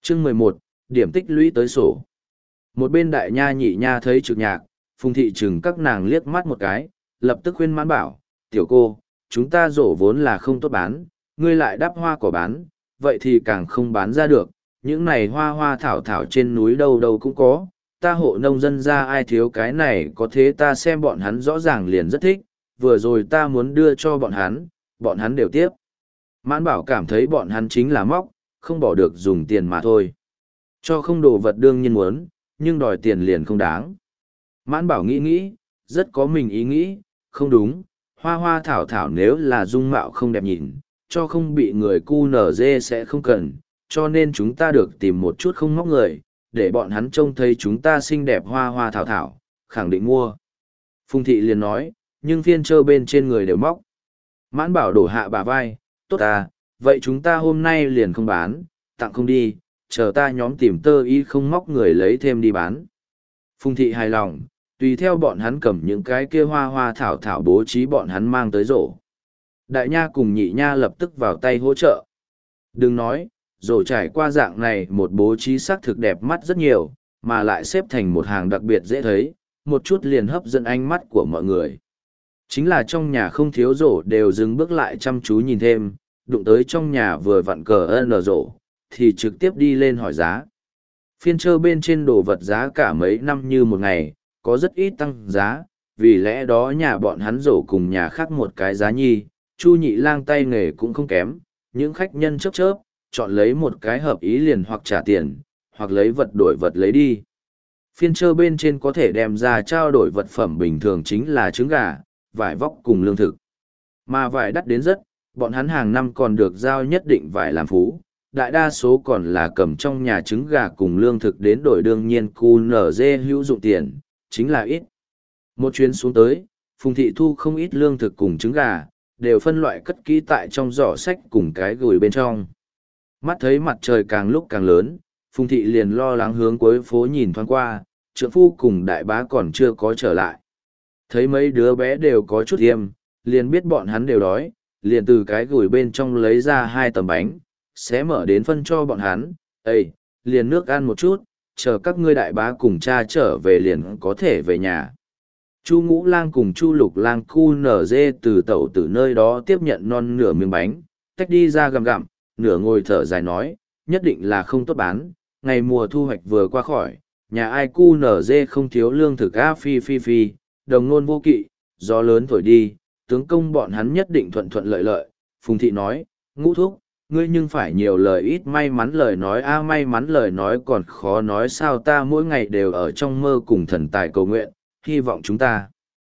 Chương 11, điểm tích lũy tới sổ. Một bên đại nha nhị nha thấy trực nhạc, Phùng thị chừng các nàng liếc mắt một cái, lập tức khuyên Mãn Bảo, tiểu cô, chúng ta rổ vốn là không tốt bán, ngươi lại đắp hoa cỏ bán, vậy thì càng không bán ra được, những này hoa hoa thảo thảo trên núi đâu đâu cũng có, ta hộ nông dân ra ai thiếu cái này có thế ta xem bọn hắn rõ ràng liền rất thích, vừa rồi ta muốn đưa cho bọn hắn đều tiếp. Mãn Bảo cảm thấy bọn hắn chính là móc, không bỏ được dùng tiền mà thôi. Cho không đồ vật đương nhiên muốn, nhưng đòi tiền liền không đáng. Mãn Bảo nghĩ, rất có mình ý nghĩ, không đúng, hoa hoa thảo thảo nếu là dung mạo không đẹp nhìn, cho không bị người cu nở dê sẽ không cần, cho nên chúng ta được tìm một chút không móc người, để bọn hắn trông thấy chúng ta xinh đẹp hoa hoa thảo thảo, khẳng định mua. Phùng thị liền nói, nhưng phiên trơ bên trên người đều móc. Mãn Bảo đổ hạ bà vai, tốt à, vậy chúng ta hôm nay liền không bán, tặng không đi, chờ ta nhóm tìm tơ y không móc người lấy thêm đi bán. Phùng thị hài lòng, tùy theo bọn hắn cầm những cái kia hoa hoa thảo thảo bố trí bọn hắn mang tới rổ. Đại nha cùng nhị nha lập tức vào tay hỗ trợ. Đừng nói, rổ trải qua dạng này một bố trí sắc thực đẹp mắt rất nhiều, mà lại xếp thành một hàng đặc biệt dễ thấy, một chút liền hấp dẫn ánh mắt của mọi người. Chính là trong nhà không thiếu rổ đều dừng bước lại chăm chú nhìn thêm, đụng tới trong nhà vừa vặn cờ nở rổ, thì trực tiếp đi lên hỏi giá. Phiên trơ bên trên đồ vật giá cả mấy năm như một ngày, có rất ít tăng giá, vì lẽ đó nhà bọn hắn rổ cùng nhà khác một cái giá nhi, Chu Nhị Lang tay nghề cũng không kém, những khách nhân chớp chớp, chọn lấy một cái hợp ý liền hoặc trả tiền, hoặc lấy vật đổi vật lấy đi. Phiên trơ bên trên có thể đem ra trao đổi vật phẩm bình thường chính là trứng gà, vải vóc cùng lương thực. Mà vải đắt đến rất, bọn hắn hàng năm còn được giao nhất định vải làm phú, đại đa số còn là cầm trong nhà trứng gà cùng lương thực đến đổi, đương nhiên cu nở dê hữu dụng tiền, chính là ít. Một chuyến xuống tới, Phùng thị thu không ít lương thực cùng trứng gà, đều phân loại cất kỹ tại trong giỏ sách cùng cái gửi bên trong. Mắt thấy mặt trời càng lúc càng lớn, Phùng thị liền lo lắng hướng cuối phố nhìn thoáng qua, trượng phu cùng đại bá còn chưa có trở lại. Thấy mấy đứa bé đều có chút yêm, liền biết bọn hắn đều đói, liền từ cái gửi bên trong lấy ra 2 tấm bánh, xé mở đến phân cho bọn hắn. Ê, liền nước ăn một chút, chờ các ngươi đại bá cùng cha trở về liền có thể về nhà. Chu Ngũ Lang cùng Chu Lục Lang cu nở dê từ tẩu từ nơi đó tiếp nhận non nửa miếng bánh, tách đi ra gặm gặm, nửa ngồi thở dài nói, nhất định là không tốt bán, ngày mùa thu hoạch vừa qua khỏi, nhà ai cu nở dê không thiếu lương thực a phi phi phi, đồng nôn vô kỵ, gió lớn thổi đi, tướng công bọn hắn nhất định thuận thuận lợi lợi. Phùng thị nói, Ngũ thúc, ngươi nhưng phải nhiều lời ít may mắn lời nói a, may mắn lời nói còn khó nói sao, ta mỗi ngày đều ở trong mơ cùng thần tài cầu nguyện, hy vọng chúng ta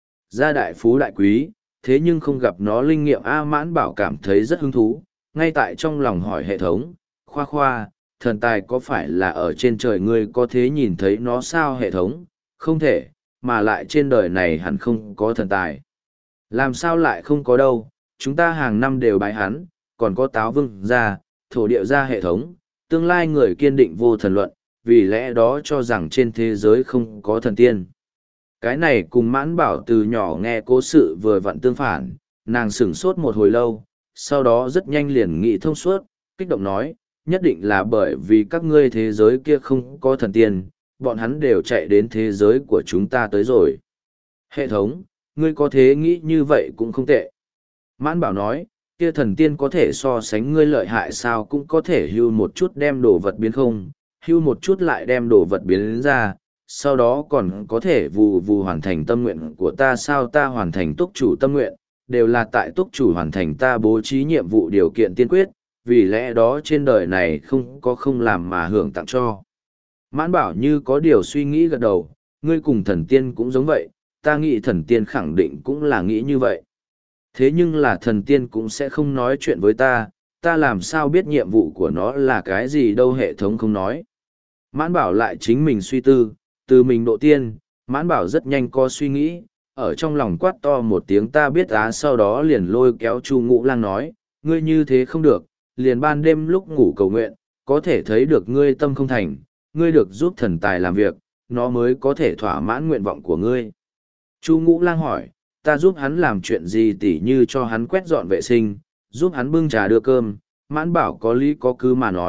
ra đại phú đại quý, thế nhưng không gặp nó linh nghiệm a. Mãn Bảo cảm thấy rất hứng thú, ngay tại trong lòng hỏi hệ thống, khoa khoa, thần tài có phải là ở trên trời, ngươi có thế nhìn thấy nó sao? Hệ thống, không thể, mà lại trên đời này hẳn không có thần tài. Làm sao lại không có đâu, chúng ta hàng năm đều bái hắn, còn có Táo Vương gia, thổ địa gia. Hệ thống, tương lai người kiên định vô thần luận, vì lẽ đó cho rằng trên thế giới không có thần tiên. Cái này cùng Mãn Bảo từ nhỏ nghe cố sự vừa vặn tương phản, nàng sửng sốt một hồi lâu, sau đó rất nhanh liền nghĩ thông suốt, kích động nói, nhất định là bởi vì các ngươi thế giới kia không có thần tiên, bọn hắn đều chạy đến thế giới của chúng ta tới rồi. Hệ thống, ngươi có thế nghĩ như vậy cũng không tệ. Mãn Bảo nói, kia thần tiên có thể so sánh ngươi lợi hại sao, cũng có thể hưu một chút đem đồ vật biến không, hưu một chút lại đem đồ vật biến ra, sau đó còn có thể vù vù hoàn thành tâm nguyện của ta sao? Ta hoàn thành túc chủ tâm nguyện, đều là tại túc chủ hoàn thành ta bố trí nhiệm vụ điều kiện tiên quyết, vì lẽ đó trên đời này không có không làm mà hưởng tặng cho. Mãn Bảo như có điều suy nghĩ gật đầu, ngươi cùng thần tiên cũng giống vậy, ta nghĩ thần tiên khẳng định cũng là nghĩ như vậy. Thế nhưng là thần tiên cũng sẽ không nói chuyện với ta làm sao biết nhiệm vụ của nó là cái gì đâu? Hệ thống không nói. Mãn Bảo lại chính mình suy tư, từ mình độ tiên, Mãn Bảo rất nhanh có suy nghĩ, ở trong lòng quát to một tiếng ta biết á, sau đó liền lôi kéo Chu Ngũ Lang nói, ngươi như thế không được, liền ban đêm lúc ngủ cầu nguyện, có thể thấy được ngươi tâm không thành, ngươi được giúp thần tài làm việc, nó mới có thể thỏa mãn nguyện vọng của ngươi. Chu Ngũ Lang hỏi, ta giúp hắn làm chuyện gì? Tỉ như cho hắn quét dọn vệ sinh, giúp hắn bưng trà đưa cơm. Mãn Bảo có lý có cứ mà nói,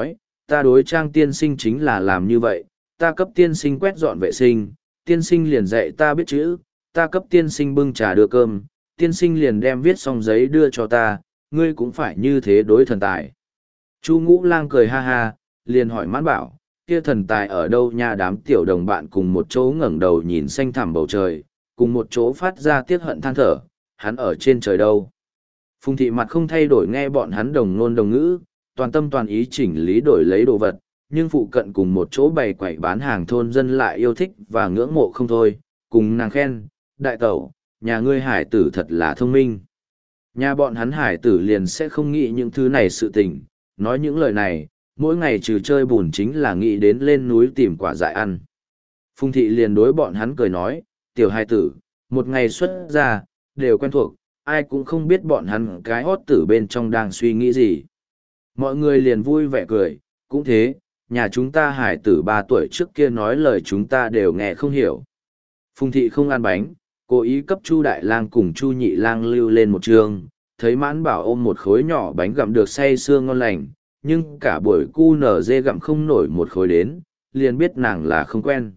ta đối Trang tiên sinh chính là làm như vậy, ta cấp tiên sinh quét dọn vệ sinh, tiên sinh liền dạy ta biết chữ, ta cấp tiên sinh bưng trà đưa cơm, tiên sinh liền đem viết xong giấy đưa cho ta, ngươi cũng phải như thế đối thần tài. Chu Ngũ Lang cười ha ha, liền hỏi Mãn Bảo, kia thần tài ở đâu nha? Đám tiểu đồng bạn cùng một chỗ ngẩng đầu nhìn xanh thẳm bầu trời, cùng một chỗ phát ra tiếc hận than thở, hắn ở trên trời đâu? Phùng thị mặt không thay đổi nghe bọn hắn đồng ngôn đồng ngữ, toàn tâm toàn ý chỉnh lý đổi lấy đồ vật, nhưng phụ cận cùng một chỗ bày quẩy bán hàng thôn dân lại yêu thích và ngưỡng mộ không thôi, cùng nàng khen, đại tẩu, nhà ngươi hải tử thật là thông minh. Nhà bọn hắn hải tử liền sẽ không nghĩ những thứ này sự tình, nói những lời này, mỗi ngày trừ chơi bùn chính là nghĩ đến lên núi tìm quả dại ăn. Phùng thị liền đối bọn hắn cười nói, tiểu hải tử, một ngày xuất ra, đều quen thuộc, ai cũng không biết bọn hắn cái hót tử bên trong đang suy nghĩ gì. Mọi người liền vui vẻ cười, cũng thế, nhà chúng ta hải tử 3 tuổi trước kia nói lời chúng ta đều nghe không hiểu. Phùng thị không ăn bánh, cố ý cấp Chu Đại Lang cùng Chu Nhị Lang lưu lên một trường, thấy Mãn Bảo ôm một khối nhỏ bánh gặm được say sưa ngon lành, nhưng cả buổi cu nở dê gặm không nổi một khối đến, liền biết nàng là không quen.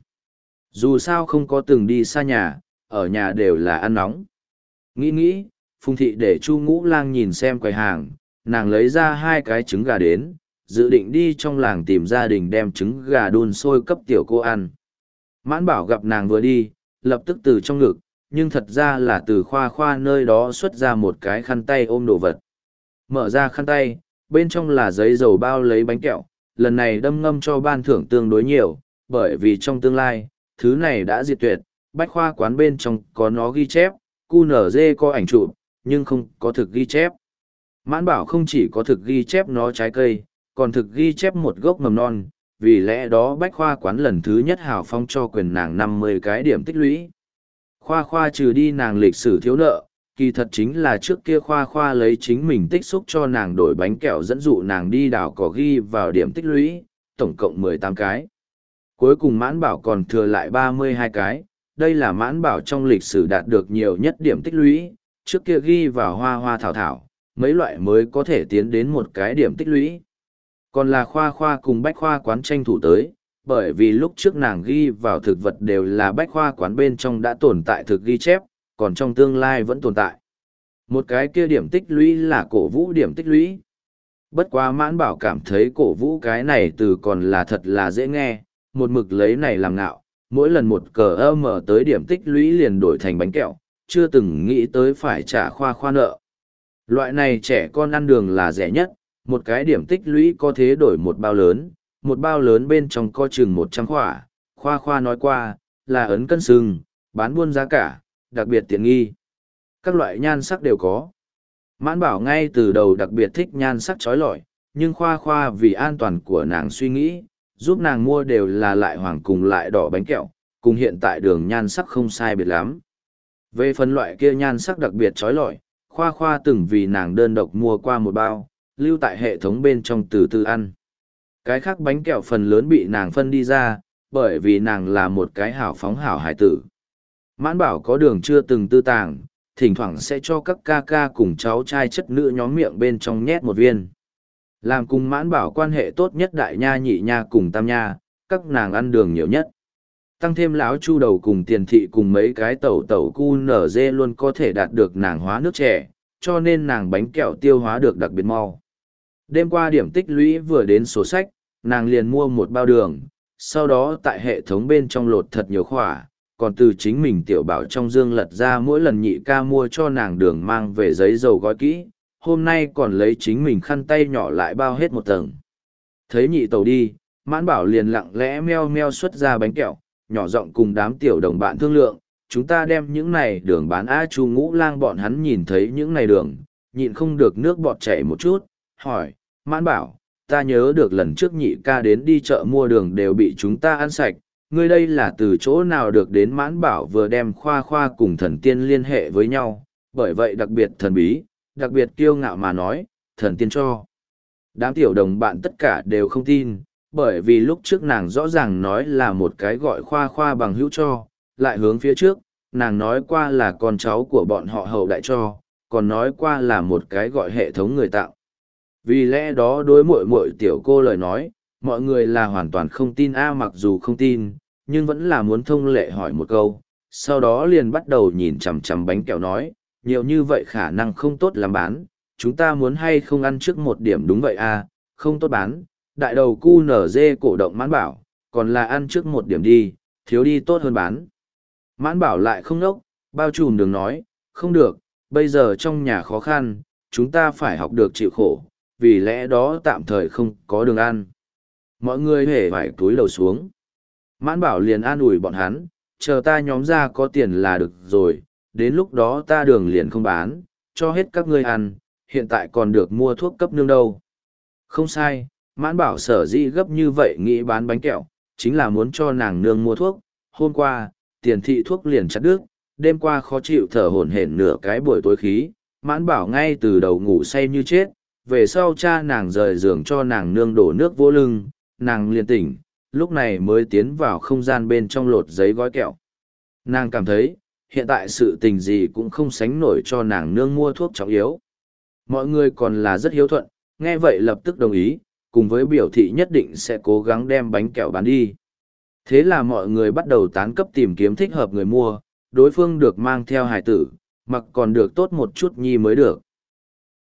Dù sao không có từng đi xa nhà, ở nhà đều là ăn nóng. Nghĩ, Phùng thị để Chu Ngũ Lang nhìn xem quầy hàng, nàng lấy ra 2 cái trứng gà đến, dự định đi trong làng tìm gia đình đem trứng gà đun sôi cấp tiểu cô ăn. Mãn Bảo gặp nàng vừa đi, lập tức từ trong ngực, nhưng thật ra là từ khoa khoa nơi đó xuất ra một cái khăn tay ôm đồ vật. Mở ra khăn tay, bên trong là giấy dầu bao lấy bánh kẹo, lần này đâm ngâm cho ban thưởng tương đối nhiều, bởi vì trong tương lai, thứ này đã diệt tuyệt, bách khoa quán bên trong có nó ghi chép, QNZ có ảnh chụp, nhưng không có thực ghi chép. Mãn Bảo không chỉ có thực ghi chép nó trái cây, còn thực ghi chép một gốc mầm non, vì lẽ đó bách khoa quán lần thứ nhất hào phong cho quyền nàng 50 cái điểm tích lũy. Khoa khoa trừ đi nàng lịch sử thiếu nợ, kỳ thật chính là trước kia khoa khoa lấy chính mình tích xúc cho nàng đổi bánh kẹo dẫn dụ nàng đi đảo cỏ ghi vào điểm tích lũy, tổng cộng 18 cái. Cuối cùng Mãn Bảo còn thừa lại 32 cái, đây là Mãn Bảo trong lịch sử đạt được nhiều nhất điểm tích lũy, trước kia ghi vào hoa hoa thảo thảo, mấy loại mới có thể tiến đến một cái điểm tích lũy. Còn là khoa khoa cùng bách khoa quán tranh thủ tới, bởi vì lúc trước nàng ghi vào thực vật đều là bách khoa quán bên trong đã tồn tại thực ghi chép, còn trong tương lai vẫn tồn tại. Một cái kia điểm tích lũy là cổ vũ điểm tích lũy. Bất quá Mãn Bảo cảm thấy cổ vũ cái này từ còn là thật là dễ nghe, một mực lấy này làm ngạo, mỗi lần một cờ mở tới điểm tích lũy liền đổi thành bánh kẹo, chưa từng nghĩ tới phải trả khoa khoa nợ. Loại này trẻ con ăn đường là rẻ nhất, một cái điểm tích lũy có thế đổi một bao lớn bên trong có chừng 100 khỏa, khoa khoa nói qua, là ấn cân sừng, bán buôn giá cả, đặc biệt tiện nghi. Các loại nhan sắc đều có. Mãn Bảo ngay từ đầu đặc biệt thích nhan sắc trói lọi, nhưng khoa khoa vì an toàn của nàng suy nghĩ, giúp nàng mua đều là lại hoàng cùng lại đỏ bánh kẹo, cùng hiện tại đường nhan sắc không sai biệt lắm. Về phần loại kia nhan sắc đặc biệt trói lọi, khoa khoa từng vì nàng đơn độc mua qua một bao, lưu tại hệ thống bên trong từ từ ăn. Cái khác bánh kẹo phần lớn bị nàng phân đi ra, bởi vì nàng là một cái hảo phóng hảo hải tử. Mãn Bảo có đường chưa từng tư tàng, thỉnh thoảng sẽ cho các ca ca cùng cháu trai chất nữ nhóm miệng bên trong nhét một viên. Làm cùng Mãn Bảo quan hệ tốt nhất đại nha nhị nha cùng tam nha, các nàng ăn đường nhiều nhất. Tăng thêm lão Chu Đầu cùng Tiền Thị cùng mấy cái tẩu tẩu cu nở dê luôn có thể đạt được nàng hóa nước trẻ, cho nên nàng bánh kẹo tiêu hóa được đặc biệt mau. Đêm qua điểm tích lũy vừa đến sổ sách, nàng liền mua một bao đường, sau đó tại hệ thống bên trong lột thật nhiều khỏa, còn từ chính mình tiểu bảo trong dương lật ra mỗi lần nhị ca mua cho nàng đường mang về giấy dầu gói kỹ, hôm nay còn lấy chính mình khăn tay nhỏ lại bao hết một tầng. Thấy nhị tàu đi, Mãn Bảo liền lặng lẽ meo meo xuất ra bánh kẹo, nhỏ giọng cùng đám tiểu đồng bạn thương lượng, chúng ta đem những này đường bán Chu Ngũ Lang bọn hắn nhìn thấy những này đường, nhịn không được nước bọt chảy một chút, hỏi, Mãn Bảo, ta nhớ được lần trước nhị ca đến đi chợ mua đường đều bị chúng ta ăn sạch, ngươi đây là từ chỗ nào được đến? Mãn Bảo vừa đem khoa khoa cùng thần tiên liên hệ với nhau, bởi vậy đặc biệt thần bí, đặc biệt kiêu ngạo mà nói, thần tiên cho. Đám tiểu đồng bạn tất cả đều không tin, bởi vì lúc trước nàng rõ ràng nói là một cái gọi khoa khoa bằng hữu cho, lại hướng phía trước, nàng nói qua là con cháu của bọn họ hậu đại cho, còn nói qua là một cái gọi hệ thống người tạo. Vì lẽ đó đối muội muội tiểu cô lời nói, Mọi người là hoàn toàn không tin mặc dù không tin, nhưng vẫn là muốn thông lệ hỏi một câu, sau đó liền bắt đầu nhìn chằm chằm bánh kẹo nói, nhiều như vậy khả năng không tốt làm bán, chúng ta muốn hay không ăn trước một điểm đúng vậy không tốt bán, đại đầu cu nở dê cổ động mãn bảo, còn là ăn trước một điểm đi, thiếu đi tốt hơn bán. Mãn bảo lại không nốc, bao trùm đường nói, không được, bây giờ trong nhà khó khăn, chúng ta phải học được chịu khổ, vì lẽ đó tạm thời không có đường ăn. Mọi người hề phải túi đầu xuống. Mãn bảo liền an ủi bọn hắn, chờ ta nhóm ra có tiền là được rồi, đến lúc đó ta đường liền không bán, cho hết các ngươi ăn, hiện tại còn được mua thuốc cấp nương đâu. Không sai, mãn bảo sở dĩ gấp như vậy nghĩ bán bánh kẹo, chính là muốn cho nàng nương mua thuốc. Hôm qua, tiền thị thuốc liền chặt đứt, đêm qua khó chịu thở hổn hển nửa cái buổi tối khí, mãn bảo ngay từ đầu ngủ say như chết, về sau cha nàng rời giường cho nàng nương đổ nước vô lưng, nàng liền tỉnh, lúc này mới tiến vào không gian bên trong lột giấy gói kẹo. Nàng cảm thấy, hiện tại sự tình gì cũng không sánh nổi cho nàng nương mua thuốc trọng yếu. Mọi người còn là rất hiếu thuận, nghe vậy lập tức đồng ý, cùng với biểu thị nhất định sẽ cố gắng đem bánh kẹo bán đi. Thế là mọi người bắt đầu tán cấp tìm kiếm thích hợp người mua, đối phương được mang theo hài tử, mặc còn được tốt một chút nhi mới được.